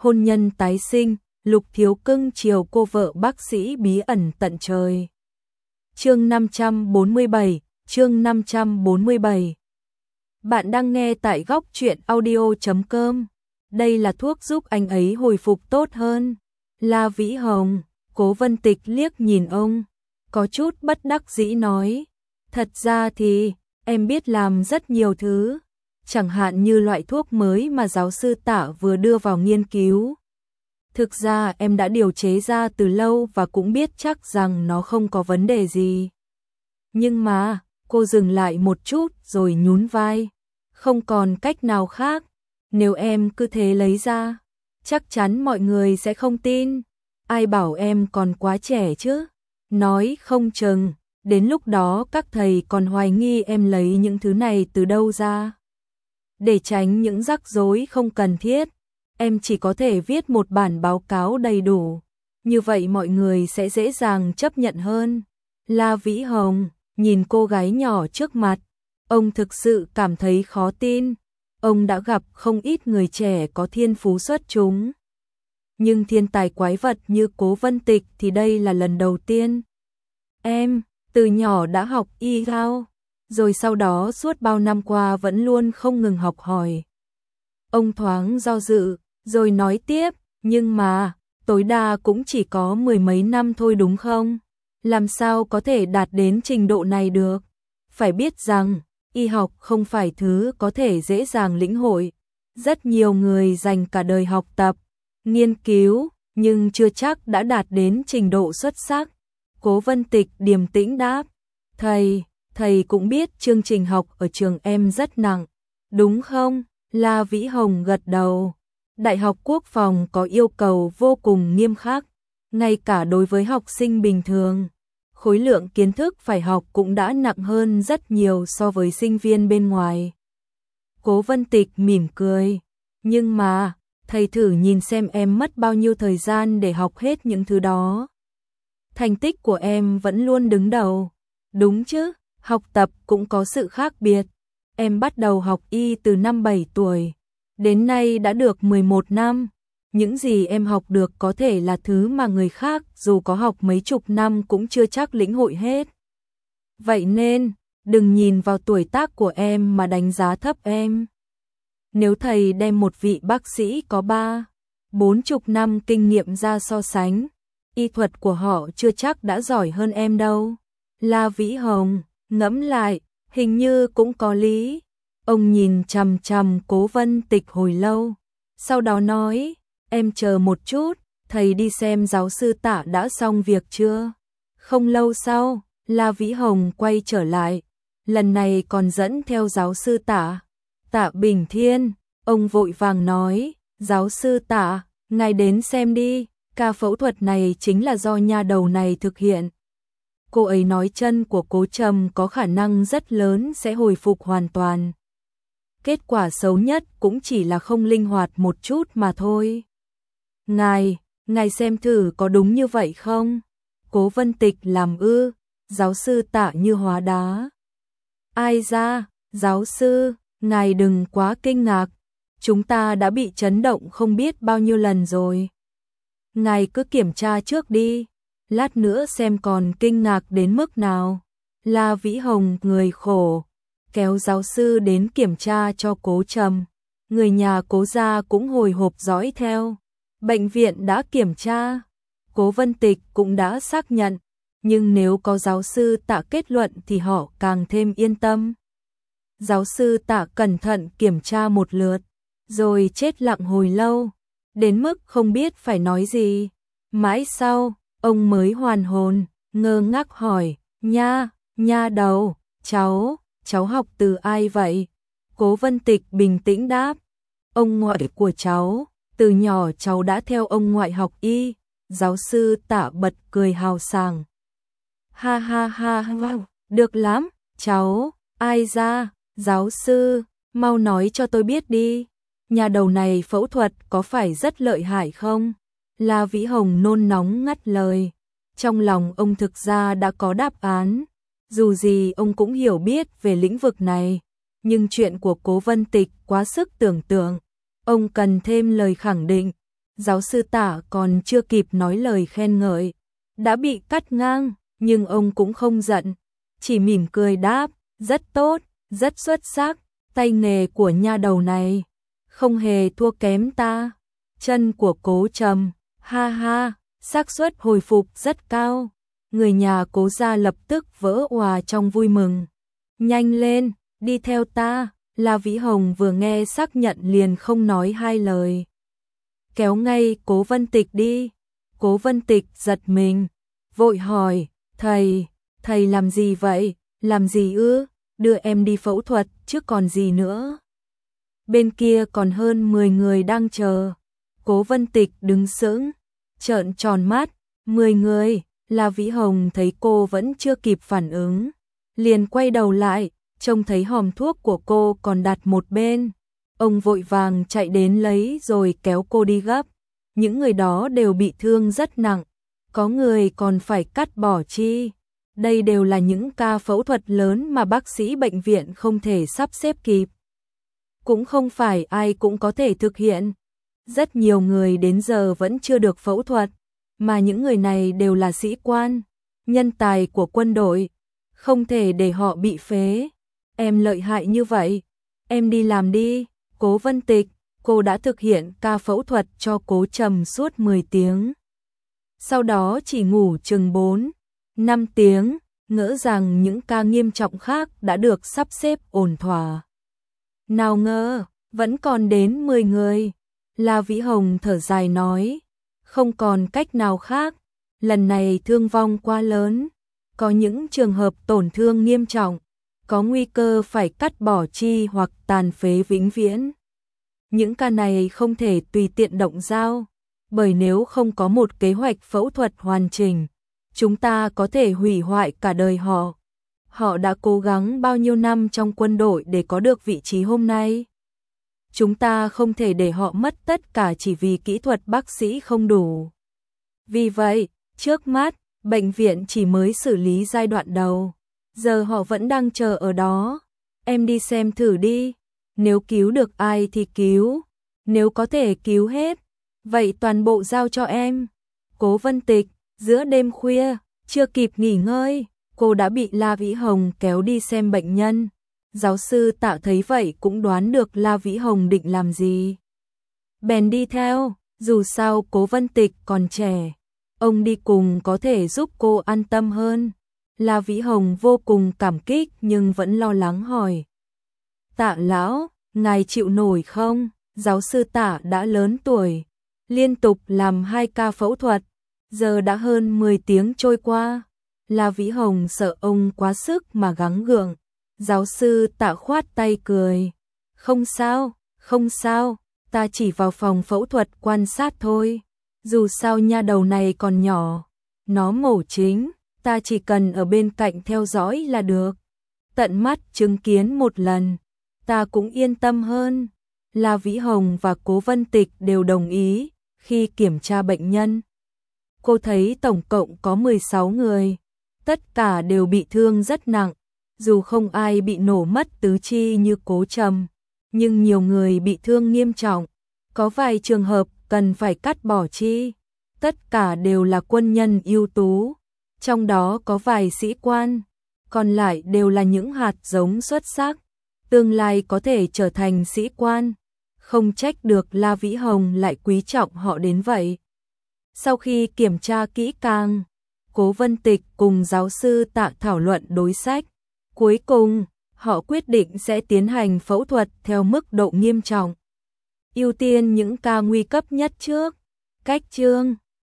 hôn nhân tái sinh, Lục Thiếu cưng chiều cô vợ bác sĩ bí ẩn tận trời. Chương 547, chương 547. Bạn đang nghe tại góc truyện audio.com. Đây là thuốc giúp anh ấy hồi phục tốt hơn. La Vĩ Hồng, Cố Vân Tịch liếc nhìn ông, có chút bất đắc dĩ nói. Thật ra thì, em biết làm rất nhiều thứ. Chẳng hạn như loại thuốc mới mà giáo sư Tạ vừa đưa vào nghiên cứu. Thực ra em đã điều chế ra từ lâu và cũng biết chắc rằng nó không có vấn đề gì. Nhưng mà, cô dừng lại một chút rồi nhún vai. Không còn cách nào khác. Nếu em cứ thế lấy ra, chắc chắn mọi người sẽ không tin. Ai bảo em còn quá trẻ chứ. Nói không chừng, đến lúc đó các thầy còn hoài nghi em lấy những thứ này từ đâu ra. Để tránh những rắc rối không cần thiết, em chỉ có thể viết một bản báo cáo đầy đủ. Như vậy mọi người sẽ dễ dàng chấp nhận hơn. La Vĩ Hồng nhìn cô gái nhỏ trước mặt, ông thực sự cảm thấy khó tin. Ông đã gặp không ít người trẻ có thiên phú xuất chúng. Nhưng thiên tài quái vật như Cố Vân Tịch thì đây là lần đầu tiên. Em, từ nhỏ đã học y sao? Rồi sau đó suốt bao năm qua vẫn luôn không ngừng học hỏi. Ông thoáng do dự, rồi nói tiếp, nhưng mà, tối đa cũng chỉ có 10 mấy năm thôi đúng không? Làm sao có thể đạt đến trình độ này được? Phải biết rằng, y học không phải thứ có thể dễ dàng lĩnh hội. Rất nhiều người dành cả đời học tập, nghiên cứu, nhưng chưa chắc đã đạt đến trình độ xuất sắc. Cố Vân Tịch điềm tĩnh đáp, thầy cũng biết chương trình học ở trường em rất nặng, đúng không? La Vĩ Hồng gật đầu. Đại học Quốc phòng có yêu cầu vô cùng nghiêm khắc, ngay cả đối với học sinh bình thường. Khối lượng kiến thức phải học cũng đã nặng hơn rất nhiều so với sinh viên bên ngoài. Cố Vân Tịch mỉm cười, nhưng mà, thầy thử nhìn xem em mất bao nhiêu thời gian để học hết những thứ đó. Thành tích của em vẫn luôn đứng đầu, đúng chứ? Học tập cũng có sự khác biệt. Em bắt đầu học y từ năm 7 tuổi, đến nay đã được 11 năm. Những gì em học được có thể là thứ mà người khác dù có học mấy chục năm cũng chưa chắc lĩnh hội hết. Vậy nên, đừng nhìn vào tuổi tác của em mà đánh giá thấp em. Nếu thầy đem một vị bác sĩ có 30-40 năm kinh nghiệm ra so sánh, y thuật của họ chưa chắc đã giỏi hơn em đâu. La Vĩ Hồng ngẫm lại, hình như cũng có lý. Ông nhìn chằm chằm Cố Vân Tịch hồi lâu, sau đó nói, em chờ một chút, thầy đi xem giáo sư Tạ đã xong việc chưa? Không lâu sau, La Vĩ Hồng quay trở lại, lần này còn dẫn theo giáo sư Tạ Bình Thiên. Ông vội vàng nói, giáo sư Tạ, ngài đến xem đi, ca phẫu thuật này chính là do nha đầu này thực hiện. Cô ấy nói chân của Cố Trầm có khả năng rất lớn sẽ hồi phục hoàn toàn. Kết quả xấu nhất cũng chỉ là không linh hoạt một chút mà thôi. Ngài xem thử có đúng như vậy không? Cố Vân Tịch làm giáo sư Tạ như hóa đá. Ai ra, giáo sư, ngài đừng quá kinh ngạc. Chúng ta đã bị chấn động không biết bao nhiêu lần rồi. Ngài cứ kiểm tra trước đi, lát nữa xem còn kinh ngạc đến mức nào. La Vĩ Hồng người khổ, kéo giáo sư đến kiểm tra cho Cố Trầm. Người nhà Cố gia cũng hồi hộp dõi theo. Bệnh viện đã kiểm tra, Cố Vân Tịch cũng đã xác nhận, nhưng nếu có giáo sư Tạ kết luận thì họ càng thêm yên tâm. Giáo sư Tạ cẩn thận kiểm tra một lượt, rồi chết lặng hồi lâu, đến mức không biết phải nói gì. Mãi sau, ông mới hoàn hồn, ngơ ngác hỏi, nha đầu, cháu học từ ai vậy? Cố Vân Tịch bình tĩnh đáp, ông ngoại của cháu, từ nhỏ cháu đã theo ông ngoại học y. Giáo sư Tạ bật cười hào sảng. Ha ha ha, được lắm, cháu, ai ra, giáo sư, mau nói cho tôi biết đi. Nhà đầu này phẫu thuật có phải rất lợi hại không? La Vĩ Hồng nôn nóng ngắt lời. Trong lòng ông thực ra đã có đáp án. Dù gì ông cũng hiểu biết về lĩnh vực này. Nhưng chuyện của Cố Vân Tịch quá sức tưởng tượng. Ông cần thêm lời khẳng định. Giáo sư Tạ còn chưa kịp nói lời khen ngợi, đã bị cắt ngang, nhưng ông cũng không giận, chỉ mỉm cười đáp, rất tốt, rất xuất sắc, tay nghề của nha đầu này không hề thua kém ta. Chân của Cố Trầm, ha ha, xác suất hồi phục rất cao. Người nhà Cố gia lập tức vỡ òa trong vui mừng. Nhanh lên, đi theo ta. La Vĩ Hồng vừa nghe xác nhận liền không nói hai lời. Kéo ngay Cố Vân Tịch đi. Cố Vân Tịch giật mình, vội hỏi, thầy làm gì vậy? Làm gì ư? Đưa em đi phẫu thuật chứ còn gì nữa. Bên kia còn hơn 10 người đang chờ. Cố Vân Tịch đứng sững, trợn tròn mắt, 10 người. La Vĩ Hồng thấy cô vẫn chưa kịp phản ứng, liền quay đầu lại, trông thấy hòm thuốc của cô còn đặt một bên. Ông vội vàng chạy đến lấy rồi kéo cô đi gấp. Những người đó đều bị thương rất nặng, có người còn phải cắt bỏ chi. Đây đều là những ca phẫu thuật lớn mà bác sĩ bệnh viện không thể sắp xếp kịp. Cũng không phải ai cũng có thể thực hiện. Rất nhiều người đến giờ vẫn chưa được phẫu thuật, mà những người này đều là sĩ quan, nhân tài của quân đội, không thể để họ bị phế. Em lợi hại như vậy, em đi làm đi. Cố Vân Tịch, cô đã thực hiện ca phẫu thuật cho Cố Trầm suốt 10 tiếng. Sau đó chỉ ngủ chừng 4-5 tiếng, ngỡ rằng những ca nghiêm trọng khác đã được sắp xếp ổn thỏa. Nào ngờ, vẫn còn đến 10 người. La Vĩ Hồng thở dài nói, không còn cách nào khác, lần này thương vong quá lớn, có những trường hợp tổn thương nghiêm trọng, có nguy cơ phải cắt bỏ chi hoặc tàn phế vĩnh viễn. Những ca này không thể tùy tiện động dao, bởi nếu không có một kế hoạch phẫu thuật hoàn chỉnh, chúng ta có thể hủy hoại cả đời họ. Họ đã cố gắng bao nhiêu năm trong quân đội để có được vị trí hôm nay. Chúng ta không thể để họ mất tất cả chỉ vì kỹ thuật bác sĩ không đủ. Vì vậy, trước mắt, bệnh viện chỉ mới xử lý giai đoạn đầu. Giờ họ vẫn đang chờ ở đó. Em đi xem thử đi. Nếu cứu được ai thì cứu. Nếu có thể cứu hết, vậy toàn bộ giao cho em. Cố Vân Tịch, giữa đêm khuya, chưa kịp nghỉ ngơi, cô đã bị La Vĩ Hồng kéo đi xem bệnh nhân. Giáo sư Tạ thấy vậy cũng đoán được La Vĩ Hồng định làm gì. Bèn đi theo, dù sao Cố Vân Tịch còn trẻ, ông đi cùng có thể giúp cô an tâm hơn. La Vĩ Hồng vô cùng cảm kích nhưng vẫn lo lắng hỏi. Tạ lão, ngài chịu nổi không? Giáo sư Tạ đã lớn tuổi, liên tục làm 2 ca phẫu thuật, giờ đã hơn 10 tiếng trôi qua. La Vĩ Hồng sợ ông quá sức mà gắng gượng. Giáo sư Tạ khoát tay cười. Không sao, ta chỉ vào phòng phẫu thuật quan sát thôi. Dù sao nha đầu này còn nhỏ, nó mổ chính, ta chỉ cần ở bên cạnh theo dõi là được. Tận mắt chứng kiến một lần, ta cũng yên tâm hơn. La Vĩ Hồng và Cố Vân Tịch đều đồng ý. Khi kiểm tra bệnh nhân, cô thấy tổng cộng có 16 người, tất cả đều bị thương rất nặng. Dù không ai bị nổ mất tứ chi như Cố Trầm, nhưng nhiều người bị thương nghiêm trọng, có vài trường hợp cần phải cắt bỏ chi. Tất cả đều là quân nhân ưu tú, trong đó có vài sĩ quan, còn lại đều là những hạt giống xuất sắc, tương lai có thể trở thành sĩ quan. Không trách được La Vĩ Hồng lại quý trọng họ đến vậy. Sau khi kiểm tra kỹ càng, Cố Vân Tịch cùng giáo sư Tạ thảo luận đối sách. Cuối cùng, họ quyết định sẽ tiến hành phẫu thuật theo mức độ nghiêm trọng, ưu tiên những ca nguy cấp nhất trước. Cách chương